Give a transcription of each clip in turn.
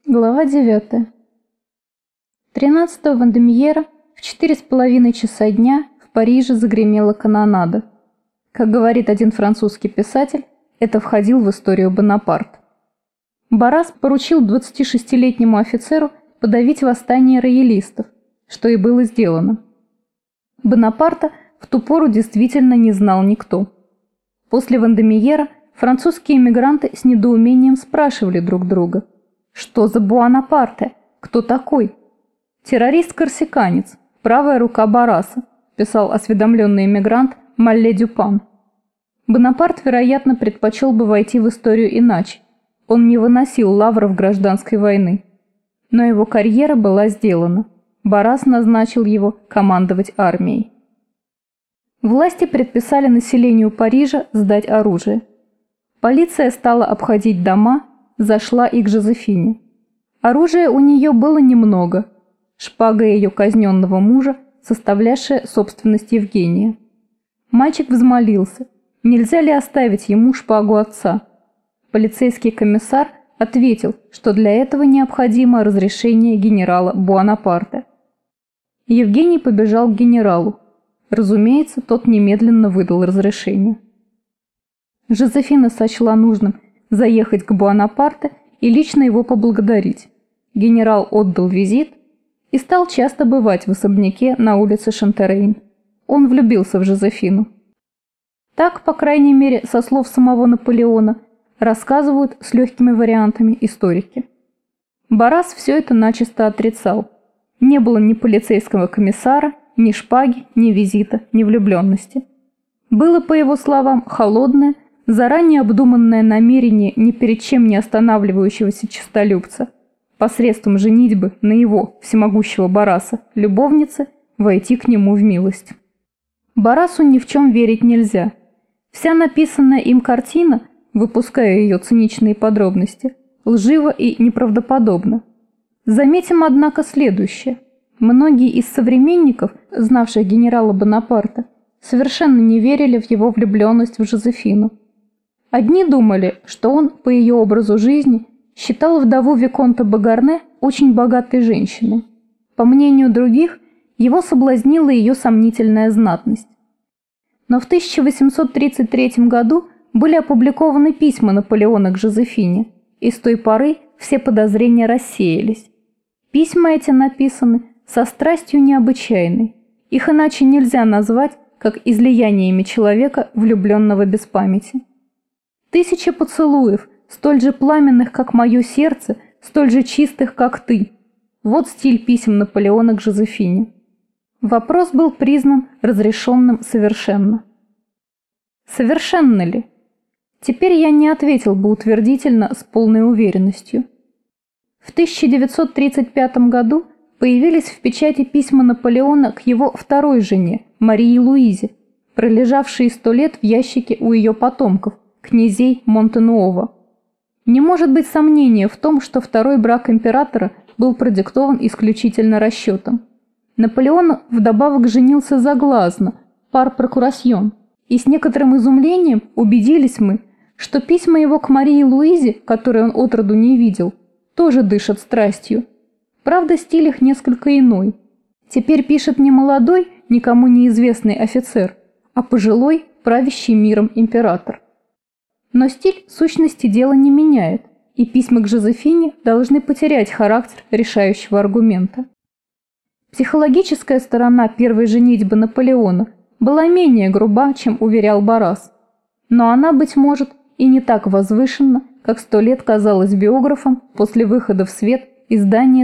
Глава 9. 13-го Вандемьера в 4,5 часа дня в Париже загремела канонада. Как говорит один французский писатель, это входил в историю Бонапарт. Баррас поручил 26-летнему офицеру подавить восстание роялистов, что и было сделано. Бонапарта в ту пору действительно не знал никто. После Вандемьера французские эмигранты с недоумением спрашивали друг друга: «Что за Буанапарте? Кто такой?» «Террорист-корсиканец, правая рука Барраса», писал осведомленный эмигрант Малле Дюпан. Бонапарт, вероятно, предпочел бы войти в историю иначе. Он не выносил лавров гражданской войны. Но его карьера была сделана. Баррас назначил его командовать армией. Власти предписали населению Парижа сдать оружие. Полиция стала обходить дома, зашла и к Жозефине. Оружия у нее было немного. Шпага ее казненного мужа, составлявшая собственность Евгения. Мальчик взмолился, нельзя ли оставить ему шпагу отца. Полицейский комиссар ответил, что для этого необходимо разрешение генерала Буанапарте. Евгений побежал к генералу. Разумеется, тот немедленно выдал разрешение. Жозефина сочла нужным заехать к Буанапарте и лично его поблагодарить. Генерал отдал визит и стал часто бывать в особняке на улице Шантерейн. Он влюбился в Жозефину. Так, по крайней мере, со слов самого Наполеона, рассказывают с легкими вариантами историки. Баррас все это начисто отрицал. Не было ни полицейского комиссара, ни шпаги, ни визита, ни влюбленности. Было, по его словам, холодное, заранее обдуманное намерение ни перед чем не останавливающегося честолюбца посредством женитьбы на его, всемогущего Барраса, любовницы, войти к нему в милость. Баррасу ни в чем верить нельзя. Вся написанная им картина, выпуская ее циничные подробности, лжива и неправдоподобна. Заметим, однако, следующее. Многие из современников, знавших генерала Бонапарта, совершенно не верили в его влюбленность в Жозефину. Одни думали, что он, по ее образу жизни, считал вдову виконта Багарне очень богатой женщиной. По мнению других, его соблазнила ее сомнительная знатность. Но в 1833 году были опубликованы письма Наполеона к Жозефине, и с той поры все подозрения рассеялись. Письма эти написаны со страстью необычайной, их иначе нельзя назвать, как излияниями человека, влюбленного без памяти. 1000 поцелуев, столь же пламенных, как мое сердце, столь же чистых, как ты. Вот стиль писем Наполеона к Жозефине. Вопрос был признан разрешенным совершенно. Совершенно ли? Теперь я не ответил бы утвердительно с полной уверенностью. В 1935 году появились в печати письма Наполеона к его второй жене, Марии Луизе, пролежавшие 100 лет в ящике у ее потомков, князей Монтенуова. Не может быть сомнения в том, что второй брак императора был продиктован исключительно расчетом. Наполеон вдобавок женился заглазно, пар прокурасьон, и с некоторым изумлением убедились мы, что письма его к Марии Луизе, которые он отроду не видел, тоже дышат страстью. Правда, стиль их несколько иной. Теперь пишет не молодой, никому неизвестный офицер, а пожилой, правящий миром император. Но стиль сущности дела не меняет, и письма к Жозефине должны потерять характер решающего аргумента. Психологическая сторона первой женитьбы Наполеона была менее груба, чем уверял Баррас, но она, быть может, и не так возвышенна, как 100 лет казалось биографам после выхода в свет издания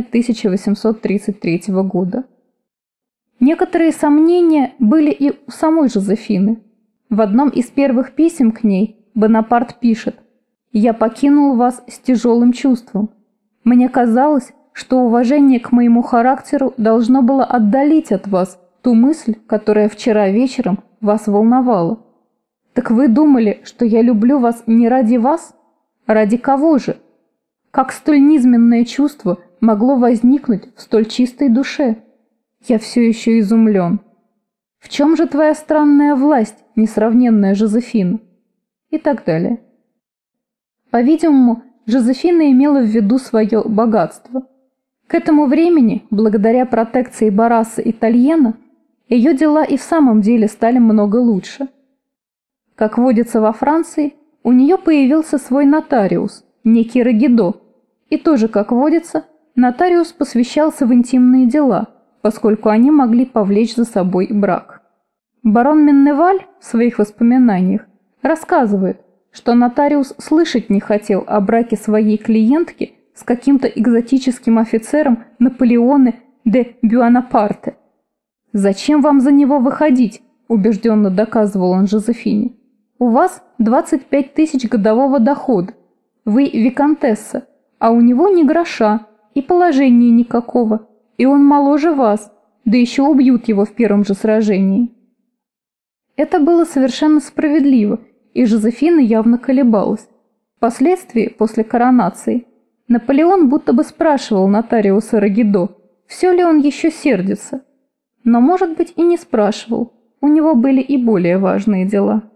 1833 года. Некоторые сомнения были и у самой Жозефины. В одном из первых писем к ней Бонапарт пишет: «Я покинул вас с тяжелым чувством. Мне казалось, что уважение к моему характеру должно было отдалить от вас ту мысль, которая вчера вечером вас волновала. Так вы думали, что я люблю вас не ради вас? Ради кого же? Как столь низменное чувство могло возникнуть в столь чистой душе? Я все еще изумлен. В чем же твоя странная власть, несравненная Жозефина?» И так далее. По-видимому, Жозефина имела в виду свое богатство. К этому времени, благодаря протекции Барраса и Тальена, ее дела и в самом деле стали много лучше. Как водится во Франции, у нее появился свой нотариус, некий Рагидо, и тоже, как водится, нотариус посвящался в интимные дела, поскольку они могли повлечь за собой брак. Барон Менневаль в своих воспоминаниях рассказывает, что нотариус слышать не хотел о браке своей клиентки с каким-то экзотическим офицером Наполеоне де Бюанапарте. «Зачем вам за него выходить?» – убежденно доказывал он Жозефине. «У вас 25 тысяч годового дохода. Вы виконтесса, а у него ни гроша и положения никакого, и он моложе вас, да еще убьют его в первом же сражении». Это было совершенно справедливо, и Жозефина явно колебалась. Впоследствии, после коронации, Наполеон будто бы спрашивал нотариуса Рагидо, все ли он еще сердится. Но, может быть, и не спрашивал, у него были и более важные дела.